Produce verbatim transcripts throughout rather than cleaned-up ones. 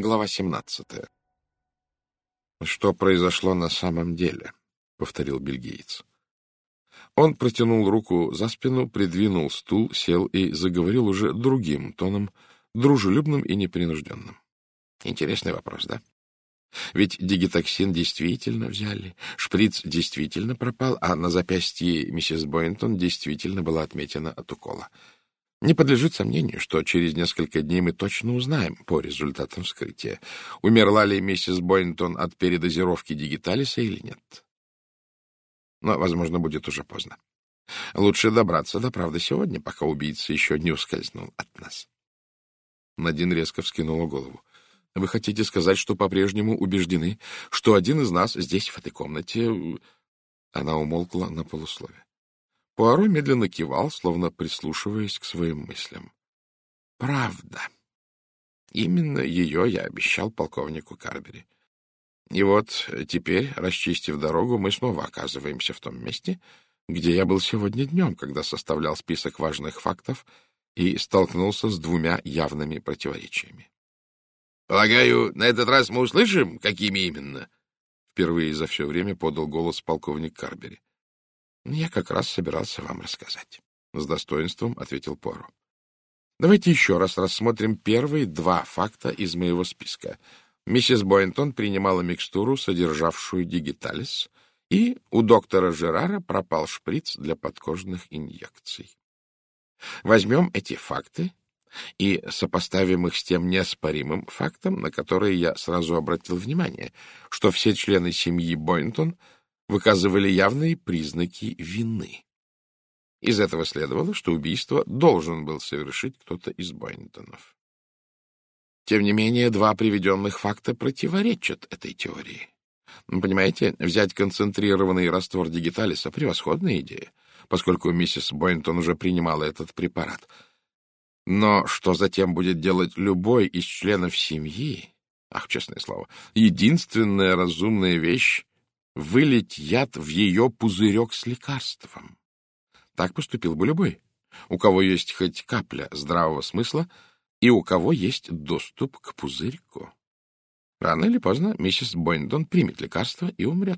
Глава семнадцатая. «Что произошло на самом деле?» — повторил бельгиец. Он протянул руку за спину, придвинул стул, сел и заговорил уже другим тоном, дружелюбным и непринужденным. Интересный вопрос, да? Ведь дигитоксин действительно взяли, шприц действительно пропал, а на запястье миссис Бойнтон действительно была отметина от укола. Не подлежит сомнению, что через несколько дней мы точно узнаем по результатам вскрытия, умерла ли миссис Бойнтон от передозировки дигиталиса или нет. Но, возможно, будет уже поздно. Лучше добраться до правды сегодня, пока убийца еще не ускользнул от нас. Надин резко вскинула голову. — Вы хотите сказать, что по-прежнему убеждены, что один из нас здесь, в этой комнате... Она умолкла на полуслове. Пуаро медленно кивал, словно прислушиваясь к своим мыслям. — Правда. Именно ее я обещал полковнику Карбери. И вот теперь, расчистив дорогу, мы снова оказываемся в том месте, где я был сегодня днем, когда составлял список важных фактов и столкнулся с двумя явными противоречиями. — Полагаю, на этот раз мы услышим, какими именно? — впервые за все время подал голос полковник Карбери. — Я как раз собирался вам рассказать, — с достоинством ответил Пуаро. — Давайте еще раз рассмотрим первые два факта из моего списка. Миссис Бойнтон принимала микстуру, содержавшую дигиталис, и у доктора Жерара пропал шприц для подкожных инъекций. Возьмем эти факты и сопоставим их с тем неоспоримым фактом, на который я сразу обратил внимание, что все члены семьи Бойнтон выказывали явные признаки вины. Из этого следовало, что убийство должен был совершить кто-то из Бойнтонов. Тем не менее, два приведенных факта противоречат этой теории. Понимаете, взять концентрированный раствор дигиталиса — превосходная идея, поскольку миссис Бойнтон уже принимала этот препарат. Но что затем будет делать любой из членов семьи? Ах, честное слово, единственная разумная вещь — вылить яд в ее пузырек с лекарством. Так поступил бы любой, у кого есть хоть капля здравого смысла и у кого есть доступ к пузырьку. Рано или поздно миссис Бойнтон примет лекарство и умрет.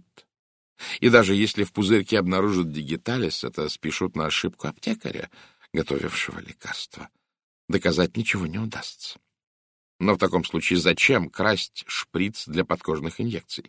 И даже если в пузырьке обнаружат дигиталис, это спишут на ошибку аптекаря, готовившего лекарство. Доказать ничего не удастся. Но в таком случае зачем красть шприц для подкожных инъекций?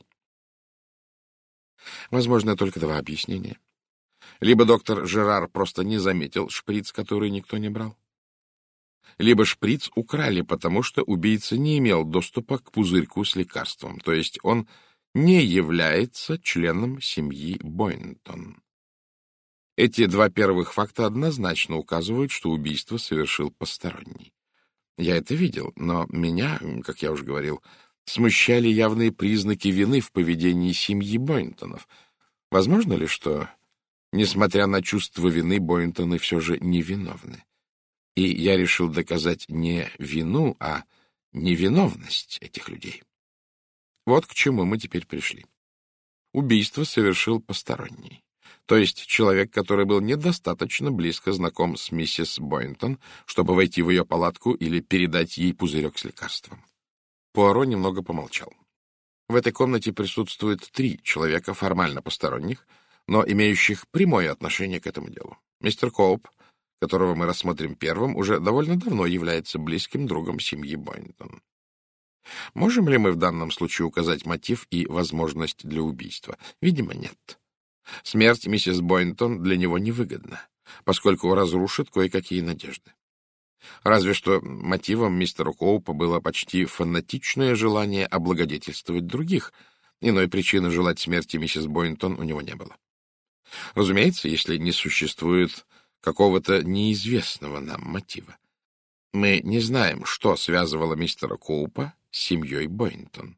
Возможно, только два объяснения. Либо доктор Жерар просто не заметил шприц, который никто не брал, либо шприц украли, потому что убийца не имел доступа к пузырьку с лекарством, то есть он не является членом семьи Бойнтон. Эти два первых факта однозначно указывают, что убийство совершил посторонний. Я это видел, но меня, как я уже говорил, смущали явные признаки вины в поведении семьи Бойнтонов. Возможно ли, что, несмотря на чувство вины, Бойнтоны все же невиновны? И я решил доказать не вину, а невиновность этих людей. Вот к чему мы теперь пришли. Убийство совершил посторонний, то есть человек, который был недостаточно близко знаком с миссис Бойнтон, чтобы войти в ее палатку или передать ей пузырек с лекарством. Пуаро немного помолчал. В этой комнате присутствует три человека формально посторонних, но имеющих прямое отношение к этому делу. Мистер Коуп, которого мы рассмотрим первым, уже довольно давно является близким другом семьи Бойнтон. Можем ли мы в данном случае указать мотив и возможность для убийства? Видимо, нет. Смерть миссис Бойнтон для него невыгодна, поскольку разрушит кое-какие надежды. Разве что мотивом мистера Коупа было почти фанатичное желание облагодетельствовать других. Иной причины желать смерти миссис Бойнтон у него не было. Разумеется, если не существует какого-то неизвестного нам мотива. Мы не знаем, что связывало мистера Коупа с семьей Бойнтон.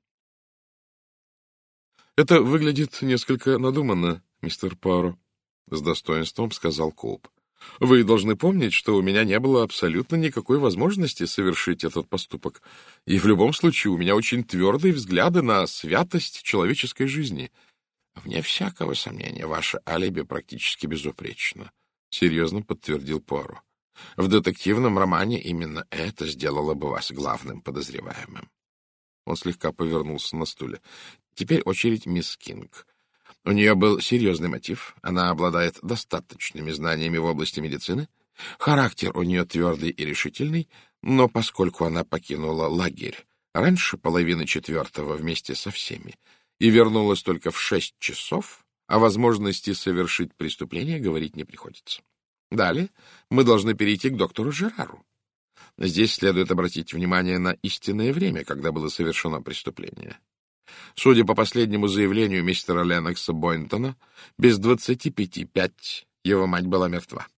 — Это выглядит несколько надуманно, мистер Пуаро, — с достоинством сказал Коуп. — Вы должны помнить, что у меня не было абсолютно никакой возможности совершить этот поступок, и в любом случае у меня очень твердые взгляды на святость человеческой жизни. Вне всякого сомнения, ваше алиби практически безупречно, — серьезно подтвердил Пуаро. В детективном романе именно это сделало бы вас главным подозреваемым. Он слегка повернулся на стуле. Теперь очередь мисс Кинг. У нее был серьезный мотив. Она обладает достаточными знаниями в области медицины. Характер у нее твердый и решительный, но поскольку она покинула лагерь раньше половины четвертого вместе со всеми и вернулась только в шесть часов, о возможности совершить преступление говорить не приходится. Далее мы должны перейти к доктору Жерару. Здесь следует обратить внимание на истинное время, когда было совершено преступление. Судя по последнему заявлению мистера Леннокса Бойнтона, без двадцати пяти пять его мать была мертва.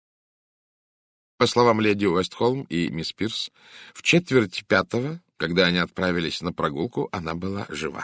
По словам леди Уэстхолм и мисс Пирс, в четверть пятого, когда они отправились на прогулку, она была жива.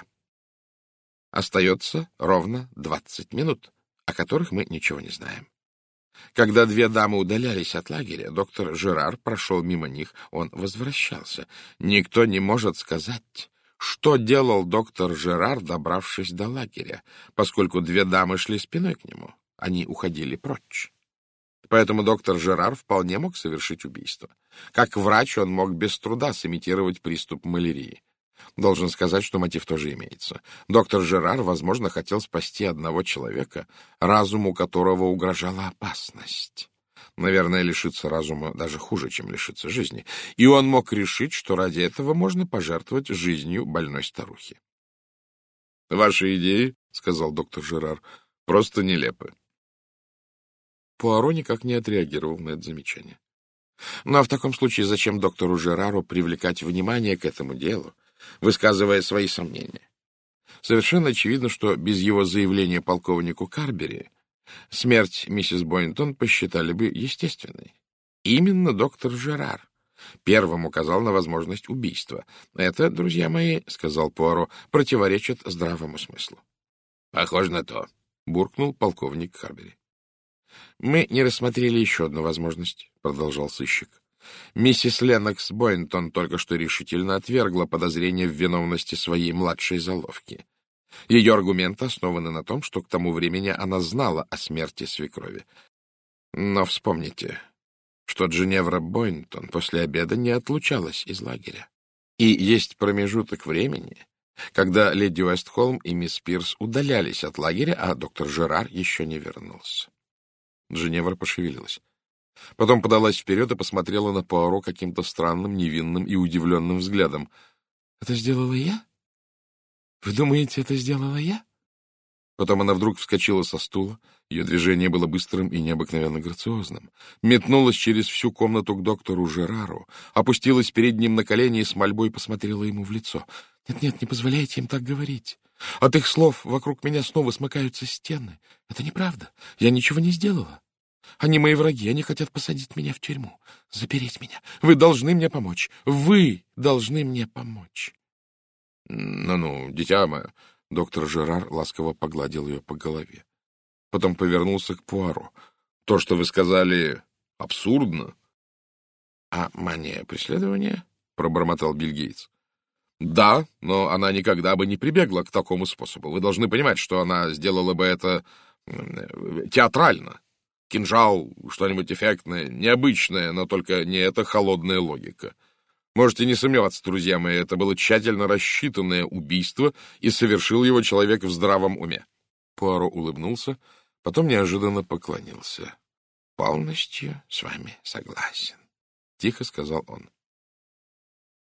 Остается ровно двадцать минут, о которых мы ничего не знаем. Когда две дамы удалялись от лагеря, доктор Жерар прошел мимо них, он возвращался. Никто не может сказать, что делал доктор Жерар, добравшись до лагеря, поскольку две дамы шли спиной к нему. Они уходили прочь. Поэтому доктор Жерар вполне мог совершить убийство. Как врач он мог без труда сымитировать приступ малярии. Должен сказать, что мотив тоже имеется. Доктор Жерар, возможно, хотел спасти одного человека, разуму которого угрожала опасность. Наверное, лишиться разума даже хуже, чем лишиться жизни. И он мог решить, что ради этого можно пожертвовать жизнью больной старухи. — Ваши идеи, — сказал доктор Жерар, — просто нелепы. Пуаро никак не отреагировал на это замечание. Ну, а в таком случае зачем доктору Жерару привлекать внимание к этому делу, высказывая свои сомнения? Совершенно очевидно, что без его заявления полковнику Карбери смерть миссис Бойнтон посчитали бы естественной. Именно доктор Жерар первым указал на возможность убийства. Это, друзья мои, — сказал Пуаро, — противоречит здравому смыслу. — Похоже на то, — буркнул полковник Карбери. — Мы не рассмотрели еще одну возможность, — продолжал сыщик. Миссис Леннокс Бойнтон только что решительно отвергла подозрение в виновности своей младшей заловки. Ее аргументы основаны на том, что к тому времени она знала о смерти свекрови. Но вспомните, что Джиневра Бойнтон после обеда не отлучалась из лагеря. И есть промежуток времени, когда леди Уэстхолм и мисс Пирс удалялись от лагеря, а доктор Жерар еще не вернулся. Джиневра пошевелилась. Потом подалась вперед и посмотрела на Пуаро каким-то странным, невинным и удивленным взглядом. — Это сделала я? Вы думаете, это сделала я? Потом она вдруг вскочила со стула, ее движение было быстрым и необыкновенно грациозным, метнулась через всю комнату к доктору Жерару, опустилась перед ним на колени и с мольбой посмотрела ему в лицо. «Нет-нет, не позволяйте им так говорить. От их слов вокруг меня снова смыкаются стены. Это неправда. Я ничего не сделала. Они мои враги, они хотят посадить меня в тюрьму, запереть меня. Вы должны мне помочь. Вы должны мне помочь». «Ну-ну, дитя мое», — доктор Жерар ласково погладил ее по голове. Потом повернулся к Пуаро. «То, что вы сказали, абсурдно». «А мания преследования?» — пробормотал Билл-Гейтс. «Да, но она никогда бы не прибегла к такому способу. Вы должны понимать, что она сделала бы это театрально. Кинжал, что-нибудь эффектное, необычное, но только не эта холодная логика. Можете не сомневаться, друзья мои, это было тщательно рассчитанное убийство, и совершил его человек в здравом уме». Пуаро улыбнулся, потом неожиданно поклонился. — Полностью с вами согласен, — тихо сказал он.